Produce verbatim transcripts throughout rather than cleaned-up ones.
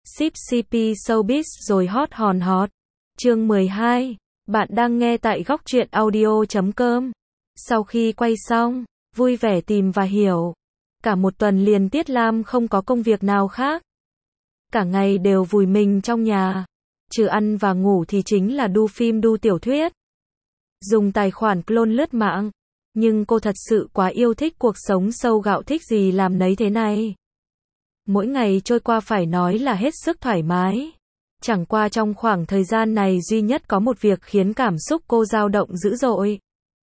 Ship xê pê Showbiz rồi hot hòn hot. Chương mười hai. Bạn đang nghe tại góc truyện audio chấm com. Sau khi quay xong, vui vẻ tìm và hiểu. Cả một tuần liền Tiết Lam không có công việc nào khác. Cả ngày đều vùi mình trong nhà. Trừ ăn và ngủ thì chính là đu phim đu tiểu thuyết. Dùng tài khoản clone lướt mạng. Nhưng cô thật sự quá yêu thích cuộc sống sâu gạo thích gì làm nấy thế này. Mỗi ngày trôi qua phải nói là hết sức thoải mái. Chẳng qua trong khoảng thời gian này duy nhất có một việc khiến cảm xúc cô dao động dữ dội.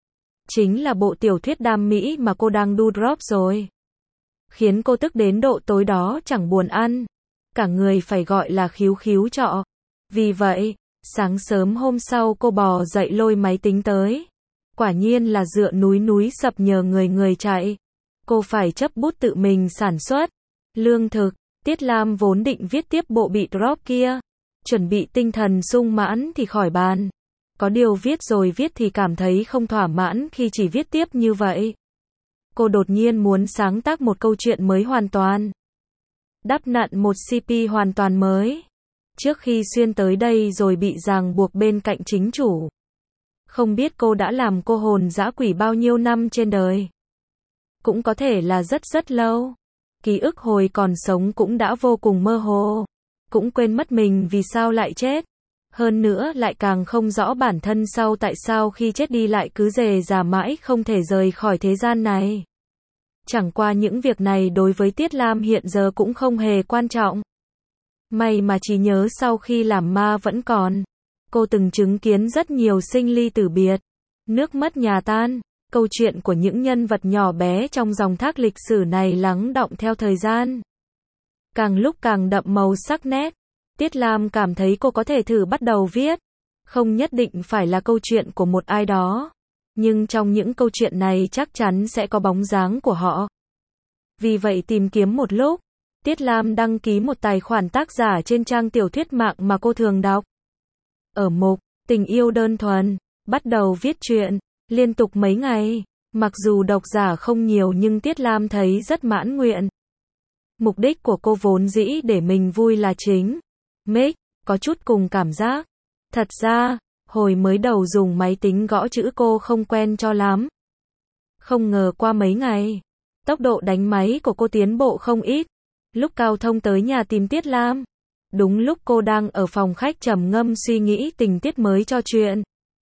Chính là bộ tiểu thuyết đam mỹ mà cô đang đu drop rồi. Khiến cô tức đến độ tối đó chẳng buồn ăn. Cả người phải gọi là khíu khíu trọ. Vì vậy, sáng sớm hôm sau cô bò dậy lôi máy tính tới. Quả nhiên là dựa núi núi sập nhờ người người chạy. Cô phải chấp bút tự mình sản xuất. Lương thực, Tiết Lam vốn định viết tiếp bộ bị drop kia. Chuẩn bị tinh thần sung mãn thì khỏi bàn. Có điều viết rồi viết thì cảm thấy không thỏa mãn khi chỉ viết tiếp như vậy. Cô đột nhiên muốn sáng tác một câu chuyện mới hoàn toàn. Đắp nặn một xê pê hoàn toàn mới. Trước khi xuyên tới đây rồi bị ràng buộc bên cạnh chính chủ. Không biết cô đã làm cô hồn dã quỷ bao nhiêu năm trên đời. Cũng có thể là rất rất lâu. Ký ức hồi còn sống cũng đã vô cùng mơ hồ. Cũng quên mất mình vì sao lại chết. Hơn nữa lại càng không rõ bản thân sau tại sao khi chết đi lại cứ dè dà mãi không thể rời khỏi thế gian này. Chẳng qua những việc này đối với Tiết Lam hiện giờ cũng không hề quan trọng. May mà chỉ nhớ sau khi làm ma vẫn còn. Cô từng chứng kiến rất nhiều sinh ly tử biệt. Nước mất nhà tan. Câu chuyện của những nhân vật nhỏ bé trong dòng thác lịch sử này lắng đọng theo thời gian. Càng lúc càng đậm màu sắc nét. Tiết Lam cảm thấy cô có thể thử bắt đầu viết. Không nhất định phải là câu chuyện của một ai đó. Nhưng trong những câu chuyện này chắc chắn sẽ có bóng dáng của họ. Vì vậy tìm kiếm một lúc, Tiết Lam đăng ký một tài khoản tác giả trên trang tiểu thuyết mạng mà cô thường đọc. Ở mục tình yêu đơn thuần, bắt đầu viết truyện. Liên tục mấy ngày, mặc dù độc giả không nhiều nhưng Tiết Lam thấy rất mãn nguyện. Mục đích của cô vốn dĩ để mình vui là chính. Mic, có chút cùng cảm giác. Thật ra, hồi mới đầu dùng máy tính gõ chữ cô không quen cho lắm. Không ngờ qua mấy ngày, tốc độ đánh máy của cô tiến bộ không ít. Lúc Cao Thông tới nhà tìm Tiết Lam. Đúng lúc cô đang ở phòng khách trầm ngâm suy nghĩ tình tiết mới cho chuyện.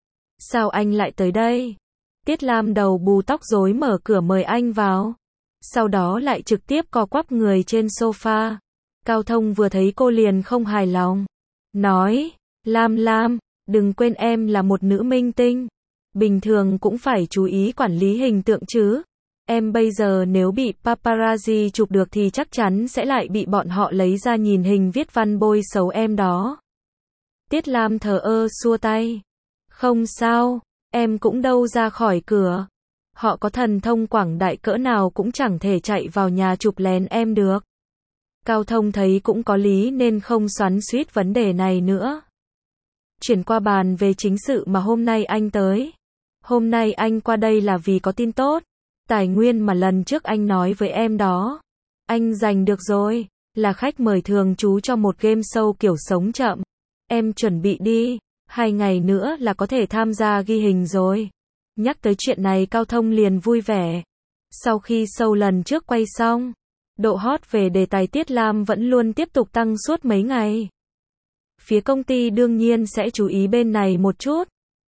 Sao anh lại tới đây? Tiết Lam đầu bù tóc rối mở cửa mời anh vào. Sau đó lại trực tiếp co quắp người trên sofa. Cao Thông vừa thấy cô liền không hài lòng. Nói, Lam Lam, đừng quên em là một nữ minh tinh. Bình thường cũng phải chú ý quản lý hình tượng chứ. Em bây giờ nếu bị paparazzi chụp được thì chắc chắn sẽ lại bị bọn họ lấy ra nhìn hình viết văn bôi xấu em đó. Tiết Lam thờ ơ xua tay. Không sao, em cũng đâu ra khỏi cửa. Họ có thần thông quảng đại cỡ nào cũng chẳng thể chạy vào nhà chụp lén em được. Cao Thông thấy cũng có lý nên không xoắn xuýt vấn đề này nữa. Chuyển qua bàn về chính sự mà hôm nay anh tới. Hôm nay anh qua đây là vì có tin tốt. Tài nguyên mà lần trước anh nói với em đó. Anh giành được rồi, là khách mời thường trú cho một game show kiểu sống chậm. Em chuẩn bị đi. Hai ngày nữa là có thể tham gia ghi hình rồi. Nhắc tới chuyện này Cao Thông liền vui vẻ. Sau khi show lần trước quay xong, độ hot về đề tài Tiết Lam vẫn luôn tiếp tục tăng suốt mấy ngày. Phía công ty đương nhiên sẽ chú ý bên này một chút.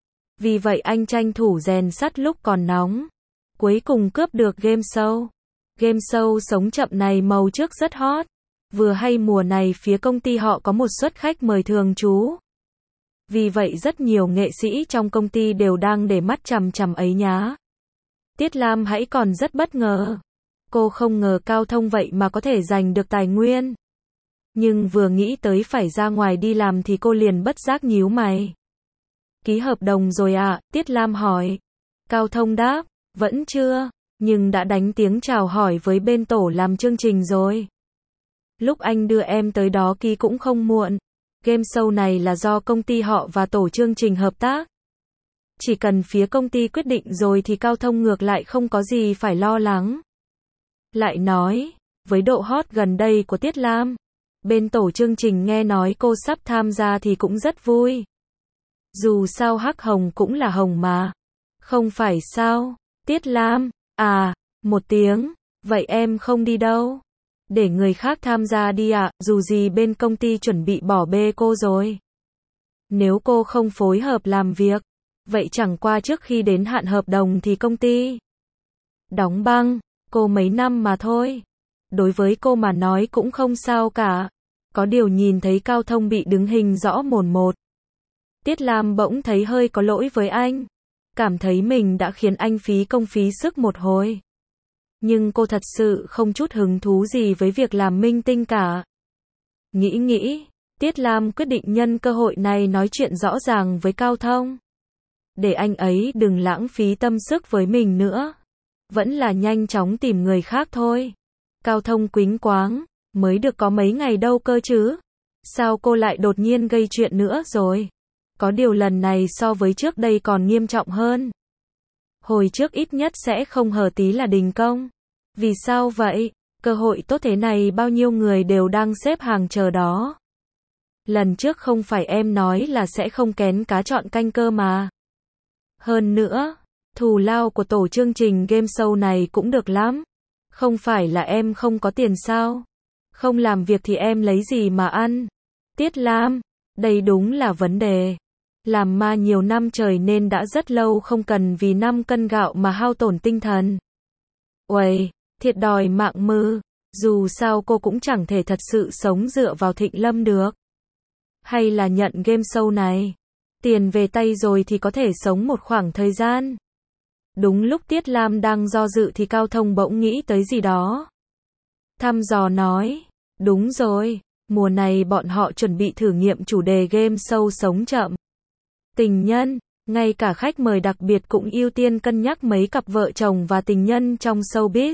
Vì vậy anh tranh thủ rèn sắt lúc còn nóng. Cuối cùng cướp được game show. Game show sống chậm này màu trước rất hot. Vừa hay mùa này phía công ty họ có một suất khách mời thường trú. Vì vậy rất nhiều nghệ sĩ trong công ty đều đang để mắt chằm chằm ấy nhá. Tiết Lam hãy còn rất bất ngờ. Cô không ngờ Cao Thông vậy mà có thể giành được tài nguyên. Nhưng vừa nghĩ tới phải ra ngoài đi làm thì cô liền bất giác nhíu mày. Ký hợp đồng rồi à? Tiết Lam hỏi. Cao Thông đáp, vẫn chưa, nhưng đã đánh tiếng chào hỏi với bên tổ làm chương trình rồi. Lúc anh đưa em tới đó ký cũng không muộn. Game show này là do công ty họ và tổ chương trình hợp tác. Chỉ cần phía công ty quyết định rồi thì Cao Thông ngược lại không có gì phải lo lắng. Lại nói, với độ hot gần đây của Tiết Lam, Bên tổ chương trình nghe nói cô sắp tham gia thì cũng rất vui. Dù sao hắc hồng cũng là hồng mà. Không phải sao? Tiết Lam, à, một tiếng, vậy em không đi đâu. Để người khác tham gia đi ạ, dù gì bên công ty chuẩn bị bỏ bê cô rồi. Nếu cô không phối hợp làm việc, vậy chẳng qua trước khi đến hạn hợp đồng thì công ty đóng băng, cô mấy năm mà thôi. Đối với cô mà nói cũng không sao cả. Có điều nhìn thấy Cao Thông bị đứng hình rõ mồn một. Tiết Lam bỗng thấy hơi có lỗi với anh. Cảm thấy mình đã khiến anh phí công phí sức một hồi. Nhưng cô thật sự không chút hứng thú gì với việc làm minh tinh cả. Nghĩ nghĩ, Tiết Lam quyết định nhân cơ hội này nói chuyện rõ ràng với Cao Thông. Để anh ấy đừng lãng phí tâm sức với mình nữa. Vẫn là nhanh chóng tìm người khác thôi. Cao Thông quính quáng, mới được có mấy ngày đâu cơ chứ. Sao cô lại đột nhiên gây chuyện nữa rồi? Có điều lần này so với trước đây còn nghiêm trọng hơn. Hồi trước ít nhất sẽ không hở tí là đình công. Vì sao vậy? Cơ hội tốt thế này bao nhiêu người đều đang xếp hàng chờ đó. Lần trước không phải em nói là sẽ không kén cá chọn canh cơ mà. Hơn nữa, thù lao của tổ chương trình game show này cũng được lắm. Không phải là em không có tiền sao? Không làm việc thì em lấy gì mà ăn? Tiết Lam, đây đúng là vấn đề. Làm ma nhiều năm trời nên đã rất lâu không cần vì năm cân gạo mà hao tổn tinh thần. Uầy, thiệt đòi mạng mư. Dù sao cô cũng chẳng thể thật sự sống dựa vào Thịnh Lâm được. Hay là nhận game show này. Tiền về tay rồi thì có thể sống một khoảng thời gian. Đúng lúc Tiết Lam đang do dự thì Cao Thông bỗng nghĩ tới gì đó. Thăm dò nói, đúng rồi, mùa này bọn họ chuẩn bị thử nghiệm chủ đề game show sống chậm. Tình nhân, ngay cả khách mời đặc biệt cũng ưu tiên cân nhắc mấy cặp vợ chồng và tình nhân trong showbiz.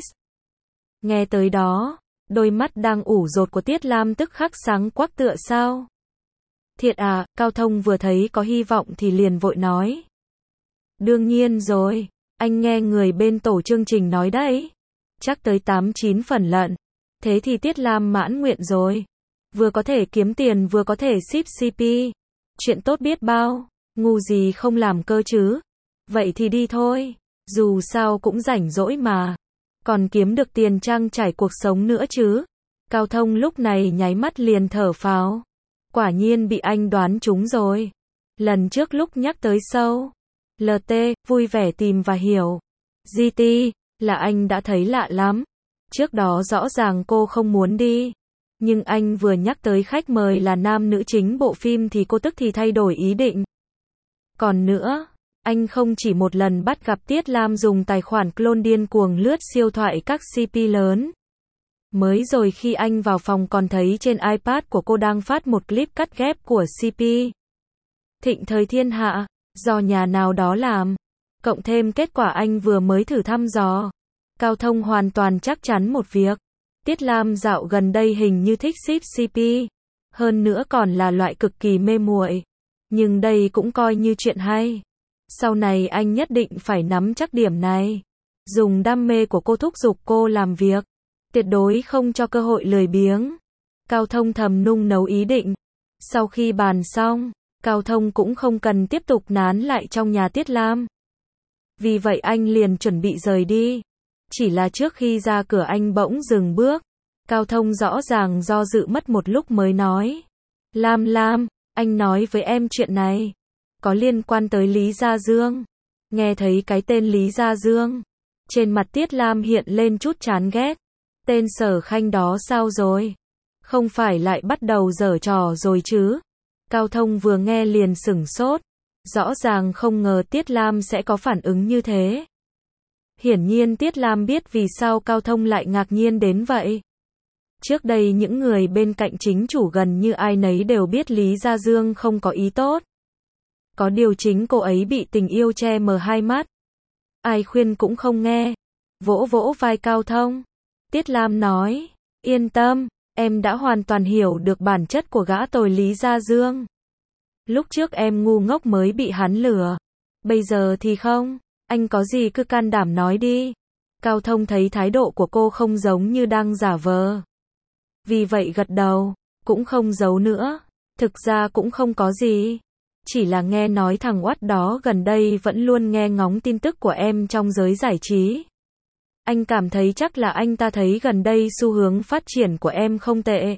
Nghe tới đó, đôi mắt đang ủ dột của Tiết Lam tức khắc sáng quắc tựa sao. Thiệt à, Cao Thông vừa thấy có hy vọng thì liền vội nói. Đương nhiên rồi, anh nghe người bên tổ chương trình nói đấy. Chắc tới tám chín phần lận. Thế thì Tiết Lam mãn nguyện rồi. Vừa có thể kiếm tiền vừa có thể ship xê pê. Chuyện tốt biết bao, ngu gì không làm cơ chứ. Vậy thì đi thôi, dù sao cũng rảnh rỗi mà. Còn kiếm được tiền trang trải cuộc sống nữa chứ. Cao Thông lúc này nháy mắt liền thở phào. Quả nhiên bị anh đoán trúng rồi. Lần trước lúc nhắc tới show lờ tê, vui vẻ tìm và hiểu. giê tê, là anh đã thấy lạ lắm. Trước đó rõ ràng cô không muốn đi. Nhưng anh vừa nhắc tới khách mời là nam nữ chính bộ phim thì cô tức thì thay đổi ý định. Còn nữa, anh không chỉ một lần bắt gặp Tiết Lam dùng tài khoản clone điên cuồng lướt siêu thoại các xê pê lớn. Mới rồi khi anh vào phòng còn thấy trên iPad của cô đang phát một clip cắt ghép của xê pê Thịnh Thời Thiên Hạ, do nhà nào đó làm. Cộng thêm kết quả anh vừa mới thử thăm dò. Cao Thông hoàn toàn chắc chắn một việc. Tiết Lam dạo gần đây hình như thích ship xê pê. Hơn nữa còn là loại cực kỳ mê muội. Nhưng đây cũng coi như chuyện hay. Sau này anh nhất định phải nắm chắc điểm này. Dùng đam mê của cô thúc giục cô làm việc. Tuyệt đối không cho cơ hội lười biếng. Cao Thông thầm nung nấu ý định. Sau khi bàn xong, Cao Thông cũng không cần tiếp tục nán lại trong nhà Tiết Lam. Vì vậy anh liền chuẩn bị rời đi. Chỉ là trước khi ra cửa anh bỗng dừng bước. Cao Thông rõ ràng do dự mất một lúc mới nói. Lam Lam, anh nói với em chuyện này. Có liên quan tới Lý Gia Dương. Nghe thấy cái tên Lý Gia Dương. Trên mặt Tiết Lam hiện lên chút chán ghét. Tên Sở Khanh đó sao rồi? Không phải lại bắt đầu giở trò rồi chứ? Cao Thông vừa nghe liền sửng sốt. Rõ ràng không ngờ Tiết Lam sẽ có phản ứng như thế. Hiển nhiên Tiết Lam biết vì sao Cao Thông lại ngạc nhiên đến vậy. Trước đây những người bên cạnh chính chủ gần như ai nấy đều biết Lý Gia Dương không có ý tốt. Có điều chính cô ấy bị tình yêu che mờ hai mắt. Ai khuyên cũng không nghe. Vỗ vỗ vai Cao Thông. Tiết Lam nói, yên tâm, em đã hoàn toàn hiểu được bản chất của gã tồi Lý Gia Dương. Lúc trước em ngu ngốc mới bị hắn lừa. Bây giờ thì không, anh có gì cứ can đảm nói đi. Cao Thông thấy thái độ của cô không giống như đang giả vờ. Vì vậy gật đầu, Cũng không giấu nữa. Thực ra cũng không có gì. Chỉ là nghe nói thằng oắt đó gần đây vẫn luôn nghe ngóng tin tức của em trong giới giải trí. Anh cảm thấy chắc là anh ta thấy gần đây xu hướng phát triển của em không tệ.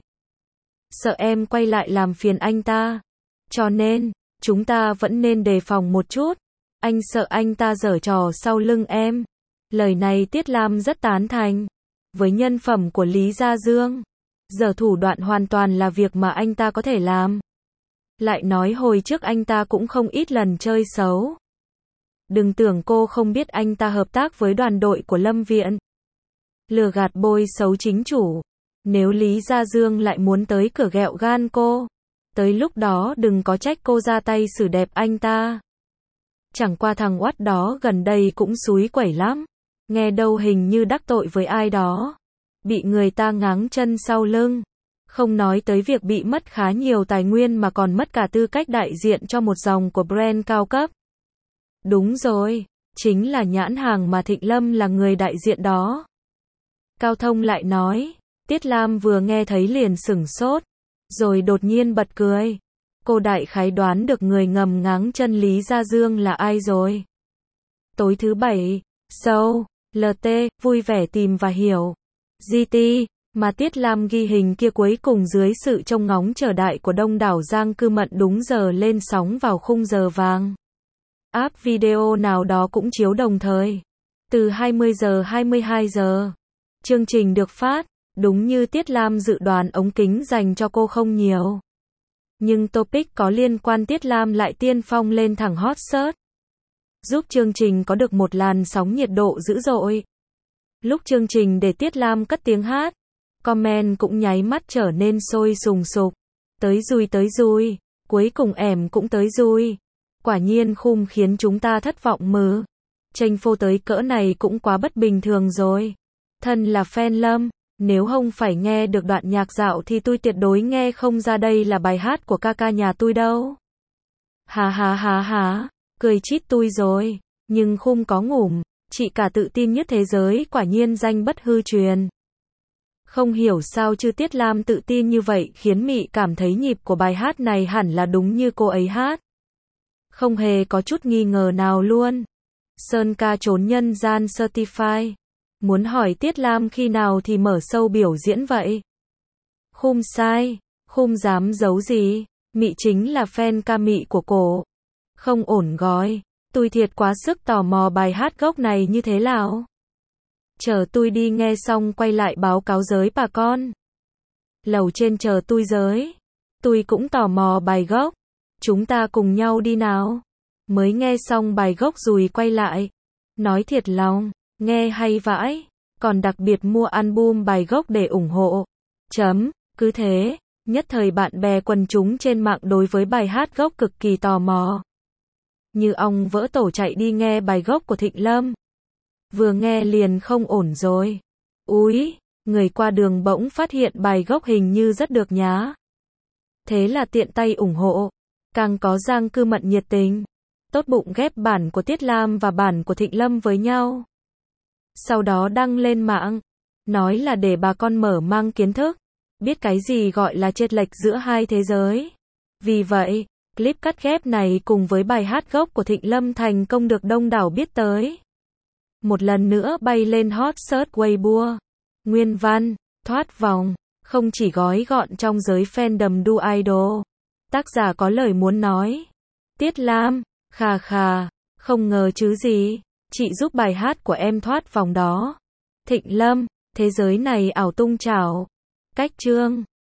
Sợ em quay lại làm phiền anh ta. Cho nên, chúng ta vẫn nên đề phòng một chút. Anh sợ anh ta giở trò sau lưng em. Lời này Tiết Lam rất tán thành. Với nhân phẩm của Lý Gia Dương, giở thủ đoạn hoàn toàn là việc mà anh ta có thể làm. Lại nói hồi trước anh ta cũng không ít lần chơi xấu. Đừng tưởng cô không biết anh ta hợp tác với đoàn đội của Lâm Viện. Lừa gạt bôi xấu chính chủ. Nếu Lý Gia Dương lại muốn tới cửa ghẹo gan cô, tới lúc đó đừng có trách cô ra tay xử đẹp anh ta. Chẳng qua thằng oắt đó gần đây cũng xúi quẩy lắm. Nghe đâu hình như đắc tội với ai đó. Bị người ta ngáng chân sau lưng. Không nói tới việc bị mất khá nhiều tài nguyên mà còn mất cả tư cách đại diện cho một dòng của brand cao cấp. Đúng rồi, chính là nhãn hàng mà Thịnh Lâm là người đại diện đó. Cao Thông lại nói. Tiết Lam vừa nghe thấy liền sửng sốt, rồi đột nhiên bật cười. Cô đại khái đoán được người ngầm ngáng chân Lý Gia Dương là ai rồi. Tối thứ bảy, show, lờ tê, vui vẻ tìm và hiểu. giê tê, mà Tiết Lam ghi hình kia cuối cùng dưới sự trông ngóng chờ đợi của đông đảo Giang cư mận đúng giờ lên sóng vào khung giờ vàng. App video nào đó cũng chiếu đồng thời. Từ hai mươi giờ hai mươi hai giờ. Chương trình được phát. Đúng như Tiết Lam dự đoán ống kính dành cho cô không nhiều. Nhưng topic có liên quan Tiết Lam lại tiên phong lên thẳng hot search. Giúp chương trình có được một làn sóng nhiệt độ dữ dội. Lúc chương trình để Tiết Lam cất tiếng hát, comment cũng nháy mắt trở nên sôi sùng sục. Tới rùi tới rùi, cuối cùng ẻm cũng tới rùi. Quả nhiên khum khiến chúng ta thất vọng mừ. Tranh phô tới cỡ này cũng quá bất bình thường rồi. Thân là fan Lâm, nếu không phải nghe được đoạn nhạc dạo thì tôi tuyệt đối nghe không ra đây là bài hát của ca ca nhà tôi đâu. Hà hà hà hà, cười chít tôi rồi, nhưng khum có ngủm, chị cả tự tin nhất thế giới quả nhiên danh bất hư truyền. Không hiểu sao chứ Tiết Lam tự tin như vậy khiến Mị cảm thấy nhịp của bài hát này hẳn là đúng như cô ấy hát. Không hề có chút nghi ngờ nào luôn. Sơn ca trốn nhân gian certify. Muốn hỏi Tiết Lam khi nào thì mở show biểu diễn vậy? Khum sai, khum dám giấu gì, Mị chính là fan ca Mị của cổ. Không ổn gói, tôi thiệt quá sức tò mò bài hát gốc này như thế nào. Chờ tôi đi nghe xong quay lại báo cáo giới bà con. Lầu trên chờ tôi giới. Tôi cũng tò mò bài gốc. Chúng ta cùng nhau đi nào. Mới nghe xong bài gốc rồi quay lại. Nói thiệt lòng. Nghe hay vãi, còn đặc biệt mua album bài gốc để ủng hộ. Chấm, cứ thế, nhất thời bạn bè quần chúng trên mạng đối với bài hát gốc cực kỳ tò mò. Như ong vỡ tổ chạy đi nghe bài gốc của Thịnh Lâm. Vừa nghe liền không ổn rồi. Úi, người qua đường bỗng phát hiện bài gốc hình như rất được nhá. Thế là tiện tay ủng hộ. Càng có Giang cư mận nhiệt tình. Tốt bụng ghép bản của Tiết Lam và bản của Thịnh Lâm với nhau. Sau đó đăng lên mạng, nói là để bà con mở mang kiến thức, biết cái gì gọi là chênh lệch giữa hai thế giới. Vì vậy, clip cắt ghép này cùng với bài hát gốc của Thịnh Lâm thành công được đông đảo biết tới. Một lần nữa bay lên hot search Weibo. Nguyên văn, thoát vòng, không chỉ gói gọn trong giới fandom đu idol. Tác giả có lời muốn nói. Tiết Lam, khà khà, không ngờ chứ gì. Chị giúp bài hát của em thoát vòng đó. Thịnh Lâm, thế giới này ảo tung chảo. Cách chương